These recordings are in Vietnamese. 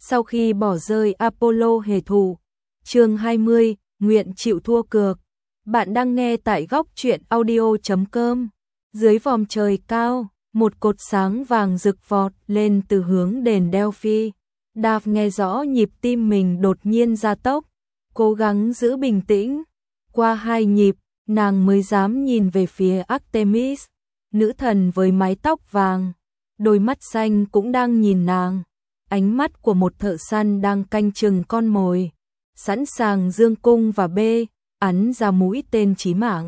sau khi bỏ rơi Apollo hề thù. Chương 20, nguyện chịu thua cược. Bạn đang nghe tại góc truyện audio.com. Dưới vòm trời cao, một cột sáng vàng rực vọt lên từ hướng đền Delphi. Daphne nghe rõ nhịp tim mình đột nhiên gia tốc, cố gắng giữ bình tĩnh. Qua 2 nhịp, nàng mới dám nhìn về phía Artemis, nữ thần với mái tóc vàng. Đôi mắt xanh cũng đang nhìn nàng, ánh mắt của một thợ săn đang canh chừng con mồi, sẵn sàng dương cung và bê, ắn ra mũi tên chí mạng.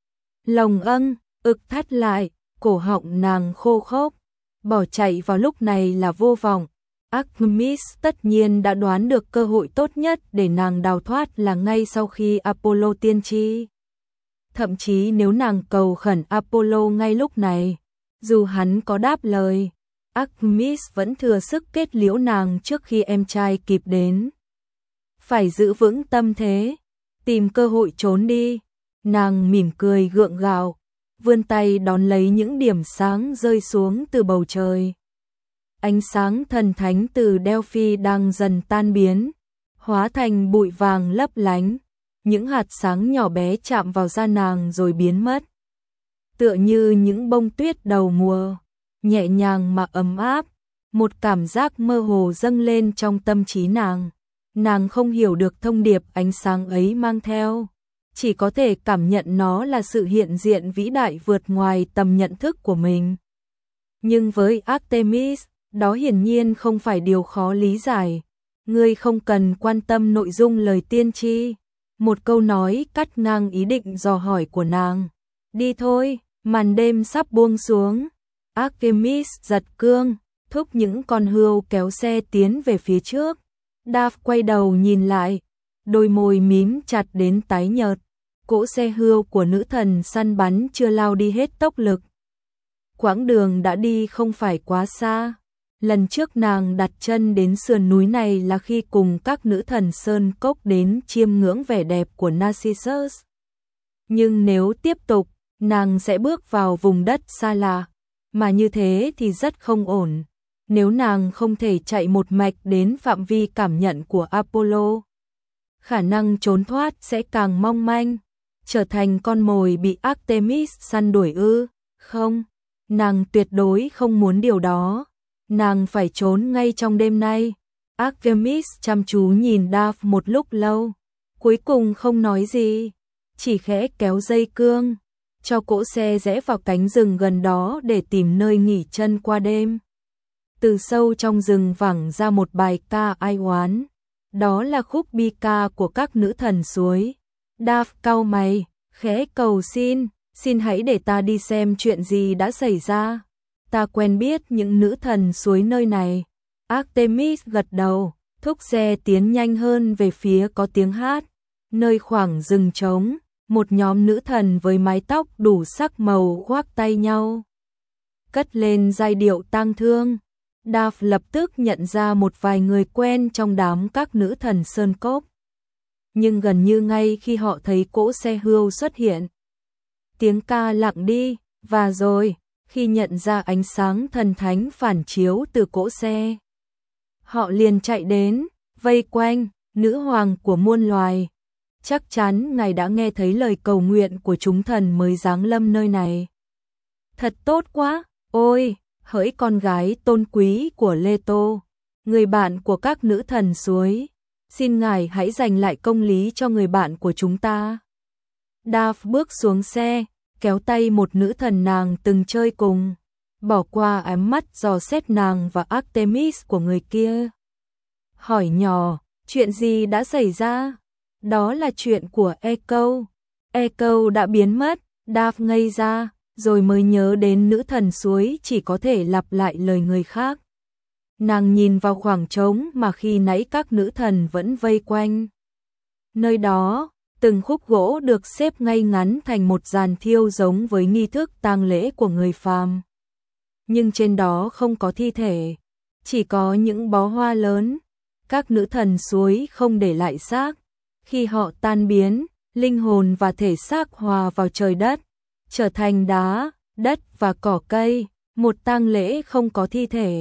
Lòng ực thắt lại, cổ họng nàng khô khốc, bỏ chạy vào lúc này là vô vọng. Artemis tất nhiên đã đoán được cơ hội tốt nhất để nàng đào thoát là ngay sau khi Apollo tiên tri. Thậm chí nếu nàng cầu khẩn Apollo ngay lúc này, dù hắn có đáp lời, Artemis vẫn thừa sức kết liễu nàng trước khi em trai kịp đến. Phải giữ vững tâm thế, tìm cơ hội trốn đi. Nàng mỉm cười gượng gạo, vươn tay đón lấy những điểm sáng rơi xuống từ bầu trời. Ánh sáng thần thánh từ Delphi đang dần tan biến, hóa thành bụi vàng lấp lánh. Những hạt sáng nhỏ bé chạm vào da nàng rồi biến mất. Tựa như những bông tuyết đầu mùa, nhẹ nhàng mà ấm áp. Một cảm giác mơ hồ dâng lên trong tâm trí nàng. Nàng không hiểu được thông điệp ánh sáng ấy mang theo, chỉ có thể cảm nhận nó là sự hiện diện vĩ đại vượt ngoài tầm nhận thức của mình. Nhưng với Artemis, đó hiển nhiên không phải điều khó lý giải. Ngươi không cần quan tâm nội dung lời tiên tri. Một câu nói cắt ngang ý định dò hỏi của nàng. Đi thôi, màn đêm sắp buông xuống. Artemis giật cương, thúc những con hươu kéo xe tiến về phía trước. Daph quay đầu nhìn lại, đôi môi mím chặt đến tái nhợt. Cỗ xe hươu của nữ thần săn bắn chưa lao đi hết tốc lực. Quãng đường đã đi không phải quá xa. Lần trước nàng đặt chân đến sườn núi này là khi cùng các nữ thần sơn cốc đến chiêm ngưỡng vẻ đẹp của Narcissus. Nhưng nếu tiếp tục, nàng sẽ bước vào vùng đất xa lạ, mà như thế thì rất không ổn. Nếu nàng không thể chạy một mạch đến phạm vi cảm nhận của Apollo, khả năng trốn thoát sẽ càng mong manh, trở thành con mồi bị Artemis săn đuổi ư? Không, nàng tuyệt đối không muốn điều đó. Nàng phải trốn ngay trong đêm nay. Artemis chăm chú nhìn Daph một lúc lâu, cuối cùng không nói gì, chỉ khẽ kéo dây cương, cho cỗ xe rẽ vào cánh rừng gần đó để tìm nơi nghỉ chân qua đêm. Từ sâu trong rừng vẳng ra một bài ca ai oán, đó là khúc bi ca của các nữ thần suối. Daph cau mày, khẽ cầu xin hãy để ta đi xem chuyện gì đã xảy ra. Ta quen biết những nữ thần suối nơi này. Artemis gật đầu, thúc xe tiến nhanh hơn về phía có tiếng hát. Nơi khoảng rừng trống, một nhóm nữ thần với mái tóc đủ sắc màu khoác tay nhau, cất lên giai điệu tang thương. Daph lập tức nhận ra một vài người quen trong đám các nữ thần sơn cốc. Nhưng gần như ngay khi họ thấy cỗ xe hươu xuất hiện, tiếng ca lặng đi, và rồi khi nhận ra ánh sáng thần thánh phản chiếu từ cỗ xe, họ liền chạy đến, vây quanh, nữ hoàng của muôn loài. Chắc chắn ngài đã nghe thấy lời cầu nguyện của chúng thần mới giáng lâm nơi này. Thật tốt quá, ôi, hỡi con gái tôn quý của Leto, người bạn của các nữ thần suối, xin ngài hãy dành lại công lý cho người bạn của chúng ta. Daph bước xuống xe, kéo tay một nữ thần nàng từng chơi cùng, bỏ qua ánh mắt dò xét nàng và Artemis của người kia. Hỏi nhỏ, chuyện gì đã xảy ra? Đó là chuyện của Echo. Echo đã biến mất. Daph ngây ra, rồi mới nhớ đến nữ thần suối chỉ có thể lặp lại lời người khác. Nàng nhìn vào khoảng trống mà khi nãy các nữ thần vẫn vây quanh. Nơi đó, từng khúc gỗ được xếp ngay ngắn thành một dàn thiêu giống với nghi thức tang lễ của người phàm. Nhưng trên đó không có thi thể, chỉ có những bó hoa lớn. Các nữ thần suối không để lại xác. Khi họ tan biến, linh hồn và thể xác hòa vào trời đất, trở thành đá, đất và cỏ cây, một tang lễ không có thi thể.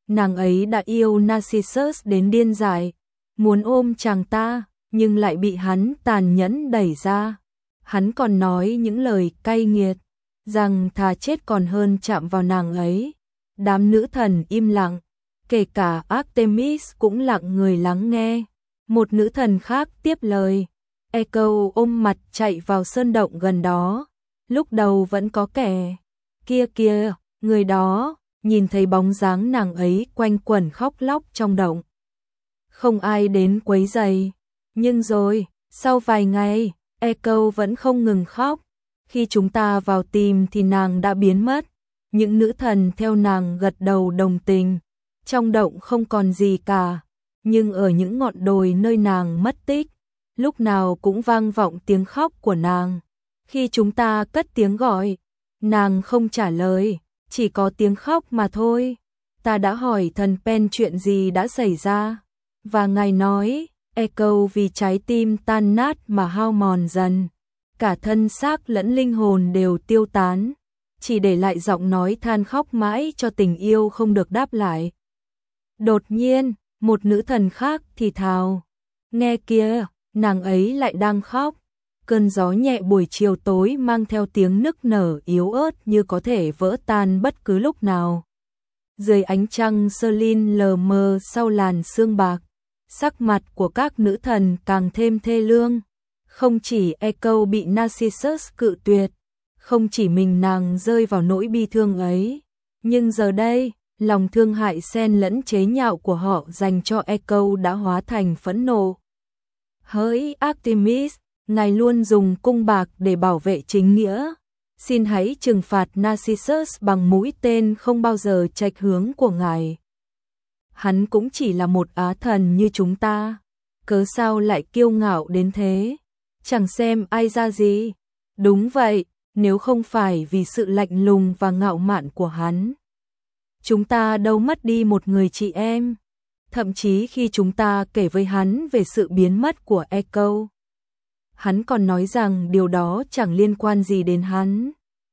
nàng ấy đã yêu Narcissus đến điên dại, muốn ôm chàng ta, nhưng lại bị hắn tàn nhẫn đẩy ra. Hắn còn nói những lời cay nghiệt, rằng thà chết còn hơn chạm vào nàng ấy. Đám nữ thần im lặng, kể cả Artemis cũng lặng người lắng nghe. Một nữ thần khác tiếp lời, Echo ôm mặt chạy vào sơn động gần đó. Lúc đầu vẫn có kẻ kia, người đó, nhìn thấy bóng dáng nàng ấy quanh quẩn khóc lóc trong động. Không ai đến quấy rầy, nhưng rồi, sau vài ngày, Echo vẫn không ngừng khóc. Khi chúng ta vào tìm thì nàng đã biến mất. Những nữ thần theo nàng gật đầu đồng tình. Trong động không còn gì cả, nhưng ở những ngọn đồi nơi nàng mất tích, lúc nào cũng vang vọng tiếng khóc của nàng. Khi chúng ta cất tiếng gọi, nàng không trả lời, chỉ có tiếng khóc mà thôi. Ta đã hỏi thần Pen chuyện gì đã xảy ra, và ngài nói, Echo vì trái tim tan nát mà hao mòn dần, cả thân xác lẫn linh hồn đều tiêu tán, chỉ để lại giọng nói than khóc mãi cho tình yêu không được đáp lại. Đột nhiên, một nữ thần khác thì thào, nghe kìa, nàng ấy lại đang khóc. Cơn gió nhẹ buổi chiều tối mang theo tiếng nức nở yếu ớt như có thể vỡ tan bất cứ lúc nào. Dưới ánh trăng Selin lờ mờ sau làn sương bạc, sắc mặt của các nữ thần càng thêm thê lương. Không chỉ Echo bị Narcissus cự tuyệt, không chỉ mình nàng rơi vào nỗi bi thương ấy, nhưng giờ đây, lòng thương hại xen lẫn chế nhạo của họ dành cho Echo đã hóa thành phẫn nộ. Hỡi Artemis, ngài luôn dùng cung bạc để bảo vệ chính nghĩa. Xin hãy trừng phạt Narcissus bằng mũi tên không bao giờ chệch hướng của ngài. Hắn cũng chỉ là một á thần như chúng ta, cớ sao lại kiêu ngạo đến thế? Chẳng xem ai ra gì. Đúng vậy, nếu không phải vì sự lạnh lùng và ngạo mạn của hắn, chúng ta đâu mất đi một người chị em. Thậm chí khi chúng ta kể với hắn về sự biến mất của Echo, hắn còn nói rằng điều đó chẳng liên quan gì đến hắn.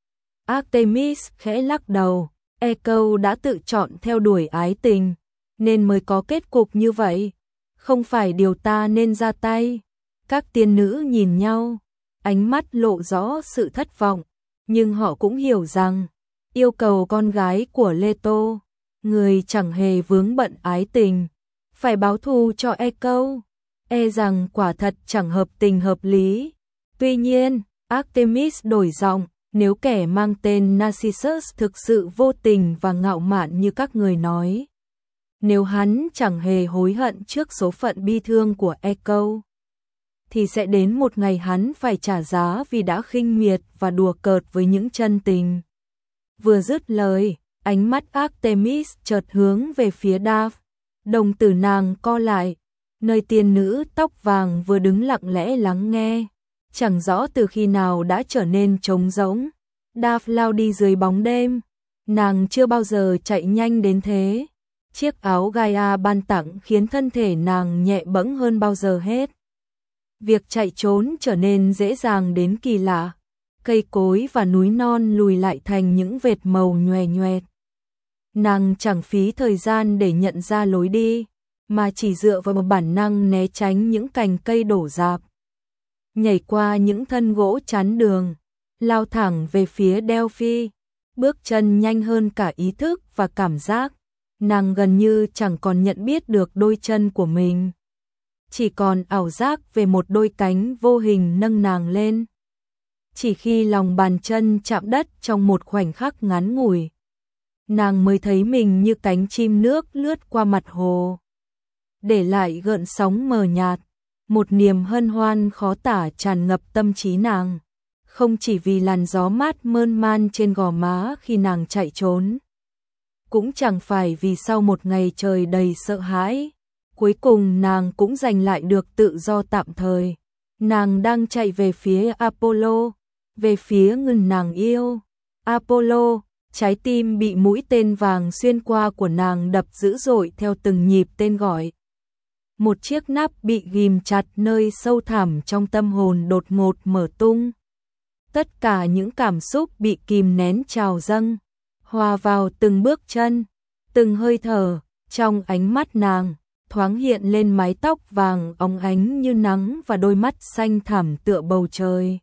Artemis khẽ lắc đầu, Echo đã tự chọn theo đuổi ái tình, nên mới có kết cục như vậy. Không phải điều ta nên ra tay. Các tiên nữ nhìn nhau, ánh mắt lộ rõ sự thất vọng, nhưng họ cũng hiểu rằng, yêu cầu con gái của Leto, người chẳng hề vướng bận ái tình, phải báo thù cho Echo, e rằng quả thật chẳng hợp tình hợp lý. Tuy nhiên, Artemis đổi giọng, nếu kẻ mang tên Narcissus thực sự vô tình và ngạo mạn như các người nói, nếu hắn chẳng hề hối hận trước số phận bi thương của Echo, thì sẽ đến một ngày hắn phải trả giá vì đã khinh miệt và đùa cợt với những chân tình. Vừa dứt lời, ánh mắt Artemis chợt hướng về phía Daph, đồng tử nàng co lại, nơi tiên nữ tóc vàng vừa đứng lặng lẽ lắng nghe, chẳng rõ từ khi nào đã trở nên trống rỗng. Daph lao đi dưới bóng đêm, nàng chưa bao giờ chạy nhanh đến thế. Chiếc áo Gaia ban tặng khiến thân thể nàng nhẹ bẫng hơn bao giờ hết. Việc chạy trốn trở nên dễ dàng đến kỳ lạ. Cây cối và núi non lùi lại thành những vệt màu nhòe nhoẹt. Nàng chẳng phí thời gian để nhận ra lối đi, mà chỉ dựa vào một bản năng né tránh những cành cây đổ rạp. Nhảy qua những thân gỗ chắn đường, lao thẳng về phía Delphi, bước chân nhanh hơn cả ý thức và cảm giác. Nàng gần như chẳng còn nhận biết được đôi chân của mình, chỉ còn ảo giác về một đôi cánh vô hình nâng nàng lên. Chỉ khi lòng bàn chân chạm đất trong một khoảnh khắc ngắn ngủi, nàng mới thấy mình như cánh chim nước lướt qua mặt hồ, để lại gợn sóng mờ nhạt. Một niềm hân hoan khó tả tràn ngập tâm trí nàng, không chỉ vì làn gió mát mơn man trên gò má khi nàng chạy trốn, cũng chẳng phải vì sau một ngày trời đầy sợ hãi, cuối cùng nàng cũng giành lại được tự do tạm thời. Nàng đang chạy về phía Apollo, về phía người nàng yêu. Apollo, trái tim bị mũi tên vàng xuyên qua của nàng đập dữ dội theo từng nhịp tên gọi. Một chiếc nắp bị ghim chặt nơi sâu thẳm trong tâm hồn đột ngột mở tung. Tất cả những cảm xúc bị kìm nén trào dâng, hòa vào từng bước chân. Từng hơi thở, trong ánh mắt nàng, thoáng hiện lên mái tóc vàng óng ánh như nắng và đôi mắt xanh thẳm tựa bầu trời.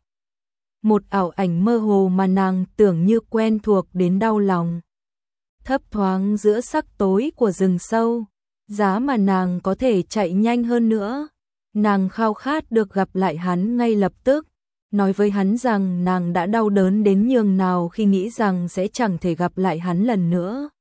Một ảo ảnh mơ hồ mà nàng tưởng như quen thuộc đến đau lòng. Thấp thoáng giữa sắc tối của rừng sâu, giá mà nàng có thể chạy nhanh hơn nữa. Nàng khao khát được gặp lại hắn ngay lập tức, nói với hắn rằng nàng đã đau đớn đến nhường nào khi nghĩ rằng sẽ chẳng thể gặp lại hắn lần nữa.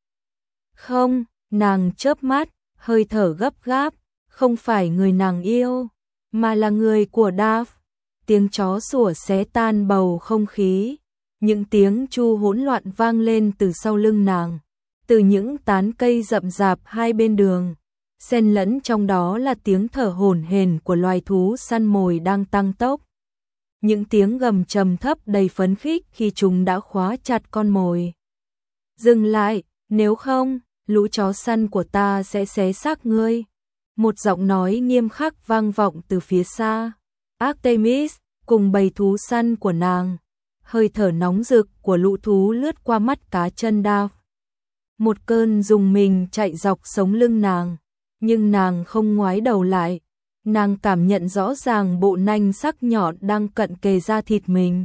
Không, nàng chớp mắt, hơi thở gấp gáp, không phải người nàng yêu, mà là người của Dav. Tiếng chó sủa xé tan bầu không khí, những tiếng chu hỗn loạn vang lên từ sau lưng nàng, từ những tán cây rậm rạp hai bên đường, xen lẫn trong đó là tiếng thở hổn hển của loài thú săn mồi đang tăng tốc. Những tiếng gầm trầm thấp đầy phấn khích khi chúng đã khóa chặt con mồi. Dừng lại, nếu không, lũ chó săn của ta sẽ xé xác ngươi. Một giọng nói nghiêm khắc vang vọng từ phía xa. Artemis, cùng bầy thú săn của nàng. Hơi thở nóng rực của lũ thú lướt qua mắt cá chân Dav. Một cơn rùng mình chạy dọc sống lưng nàng, nhưng nàng không ngoái đầu lại. Nàng cảm nhận rõ ràng bộ nanh sắc nhọn đang cận kề da thịt mình.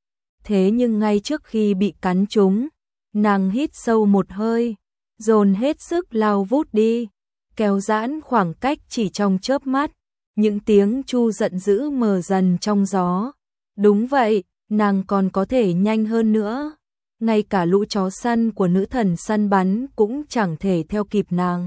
Thế nhưng ngay trước khi bị cắn trúng, nàng hít sâu một hơi, dồn hết sức lao vút đi, kéo giãn khoảng cách chỉ trong chớp mắt. Những tiếng chu giận dữ mờ dần trong gió. Đúng vậy, nàng còn có thể nhanh hơn nữa. Ngay cả lũ chó săn của nữ thần săn bắn cũng chẳng thể theo kịp nàng.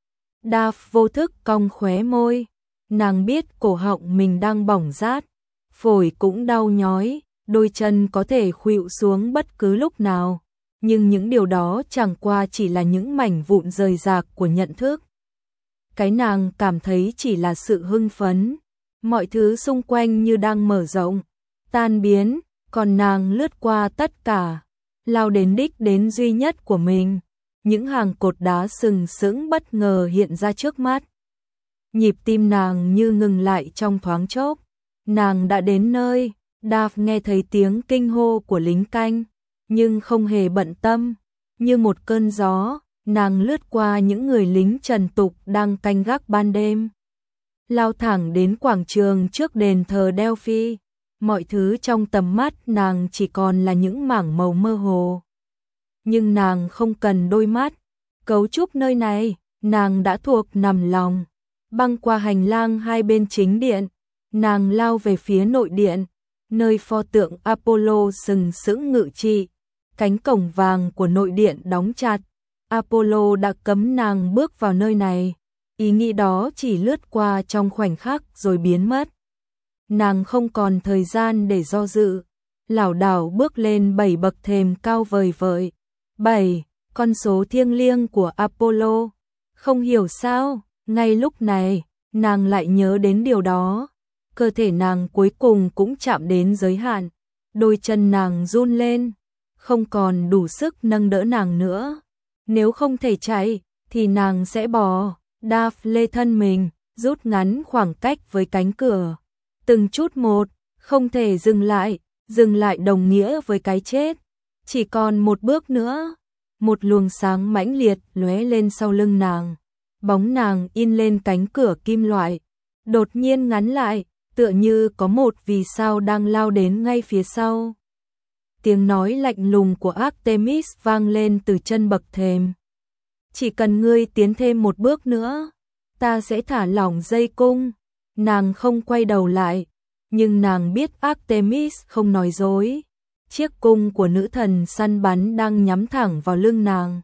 Dav vô thức cong khóe môi. Nàng biết cổ họng mình đang bỏng rát, phổi cũng đau nhói, đôi chân có thể khuỵu xuống bất cứ lúc nào. Nhưng những điều đó chẳng qua chỉ là những mảnh vụn rời rạc của nhận thức. Cái nàng cảm thấy chỉ là sự hưng phấn. Mọi thứ xung quanh như đang mở rộng, tan biến, còn nàng lướt qua tất cả, lao đến đích đến duy nhất của mình. Những hàng cột đá sừng sững bất ngờ hiện ra trước mắt. Nhịp tim nàng như ngừng lại trong thoáng chốc. Nàng đã đến nơi. Dav nghe thấy tiếng kinh hô của lính canh, nhưng không hề bận tâm. Như một cơn gió, nàng lướt qua những người lính trần tục đang canh gác ban đêm, lao thẳng đến quảng trường trước đền thờ Delphi. Mọi thứ trong tầm mắt nàng chỉ còn là những mảng màu mơ hồ. Nhưng nàng không cần đôi mắt. Cấu trúc nơi này, nàng đã thuộc nằm lòng. Băng qua hành lang hai bên chính điện, nàng lao về phía nội điện, nơi pho tượng Apollo sừng sững ngự trị. Cánh cổng vàng của nội điện đóng chặt. Apollo đã cấm nàng bước vào nơi này. Ý nghĩ đó chỉ lướt qua trong khoảnh khắc rồi biến mất. Nàng không còn thời gian để do dự, lảo đảo bước lên 7 bậc thềm cao vời vợi. 7, con số thiêng liêng của Apollo. Không hiểu sao, ngay lúc này, nàng lại nhớ đến điều đó. Cơ thể nàng cuối cùng cũng chạm đến giới hạn. Đôi chân nàng run lên, không còn đủ sức nâng đỡ nàng nữa. Nếu không thể chạy, thì nàng sẽ bỏ. Dav lê thân mình, rút ngắn khoảng cách với cánh cửa. Từng chút một, không thể dừng lại đồng nghĩa với cái chết. Chỉ còn một bước nữa. Một luồng sáng mãnh liệt lóe lên sau lưng nàng. Bóng nàng in lên cánh cửa kim loại, đột nhiên ngắn lại, tựa như có một vì sao đang lao đến ngay phía sau. Tiếng nói lạnh lùng của Artemis vang lên từ chân bậc thềm. Chỉ cần ngươi tiến thêm một bước nữa, ta sẽ thả lỏng dây cung. Nàng không quay đầu lại, nhưng nàng biết Artemis không nói dối. Chiếc cung của nữ thần săn bắn đang nhắm thẳng vào lưng nàng.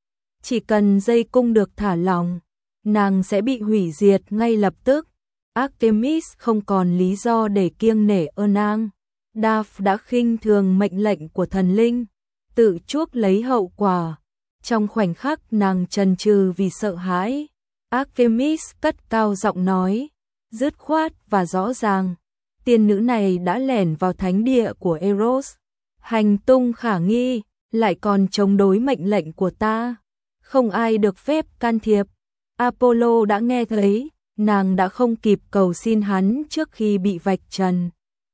Chỉ cần dây cung được thả lỏng, nàng sẽ bị hủy diệt ngay lập tức. Artemis không còn lý do để kiêng nể nàng. Dav đã khinh thường mệnh lệnh của thần linh, tự chuốc lấy hậu quả. Trong khoảnh khắc nàng chần chừ vì sợ hãi, Artemis cất cao giọng nói, dứt khoát và rõ ràng, tiên nữ này đã lẻn vào thánh địa của Eros, hành tung khả nghi, lại còn chống đối mệnh lệnh của ta. Không ai được phép can thiệp. Apollo đã nghe thấy, nàng đã không kịp cầu xin hắn trước khi bị vạch trần.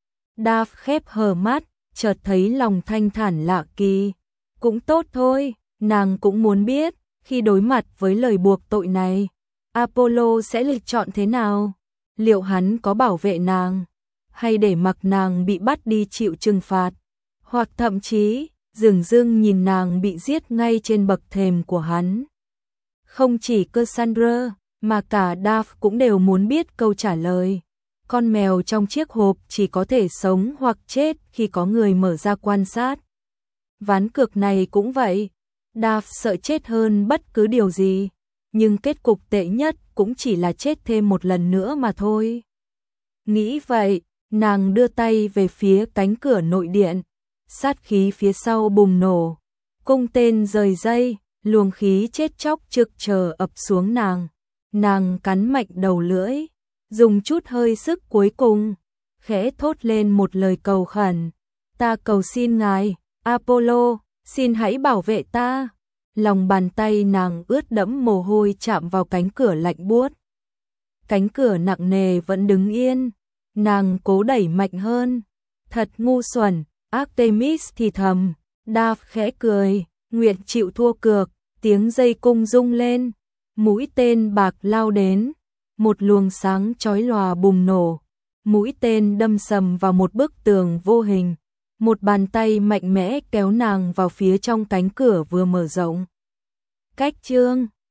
Dav khép hờ mắt, chợt thấy lòng thanh thản lạ kỳ. Cũng tốt thôi, nàng cũng muốn biết, Khi đối mặt với lời buộc tội này, Apollo sẽ lựa chọn thế nào? Liệu hắn có bảo vệ nàng, hay để mặc nàng bị bắt đi chịu trừng phạt, hoặc thậm chí dửng dưng nhìn nàng bị giết ngay trên bậc thềm của hắn? Không chỉ Cassandra, mà cả Daphne cũng đều muốn biết câu trả lời. Con mèo trong chiếc hộp chỉ có thể sống hoặc chết khi có người mở ra quan sát. Ván cược này cũng vậy, Daphne sợ chết hơn bất cứ điều gì, nhưng kết cục tệ nhất cũng chỉ là chết thêm một lần nữa mà thôi. Nghĩ vậy, nàng đưa tay về phía cánh cửa nội điện, sát khí phía sau bùng nổ, cung tên rời dây, luồng khí chết chóc trực chờ ập xuống nàng. Nàng cắn mạnh đầu lưỡi, dùng chút hơi sức cuối cùng, khẽ thốt lên một lời cầu khẩn. Ta cầu xin ngài, Apollo, xin hãy bảo vệ ta. Lòng bàn tay nàng ướt đẫm mồ hôi chạm vào cánh cửa lạnh buốt. Cánh cửa nặng nề vẫn đứng yên, nàng cố đẩy mạnh hơn. Thật ngu xuẩn, Artemis thì thầm. Daphne khẽ cười, nguyện chịu thua cược. Tiếng dây cung rung lên, mũi tên bạc lao đến, một luồng sáng chói lòa bùng nổ, mũi tên đâm sầm vào một bức tường vô hình, một bàn tay mạnh mẽ kéo nàng vào phía trong cánh cửa vừa mở rộng. Cách chương